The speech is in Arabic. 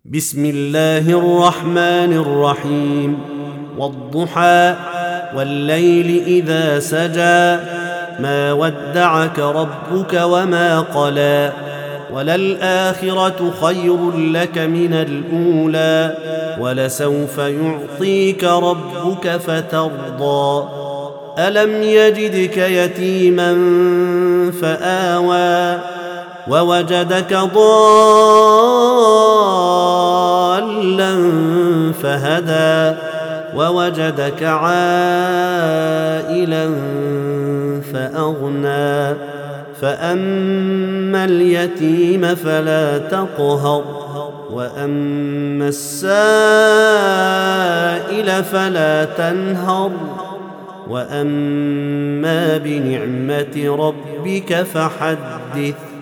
بسم الله الرحمن الرحيم والضحى والليل إذا سجى ما ودعك ربك وما قلى وللآخرة خير لك من الأولى ولسوف يعطيك ربك فترضى ألم يجدك يتيما فآوى ووجدك ضالا فهدى ووجدك عائلا فأغنى فأما اليتيم فلا تقهر وأما السائل فلا تنهر وأما بنعمة ربك فحدث.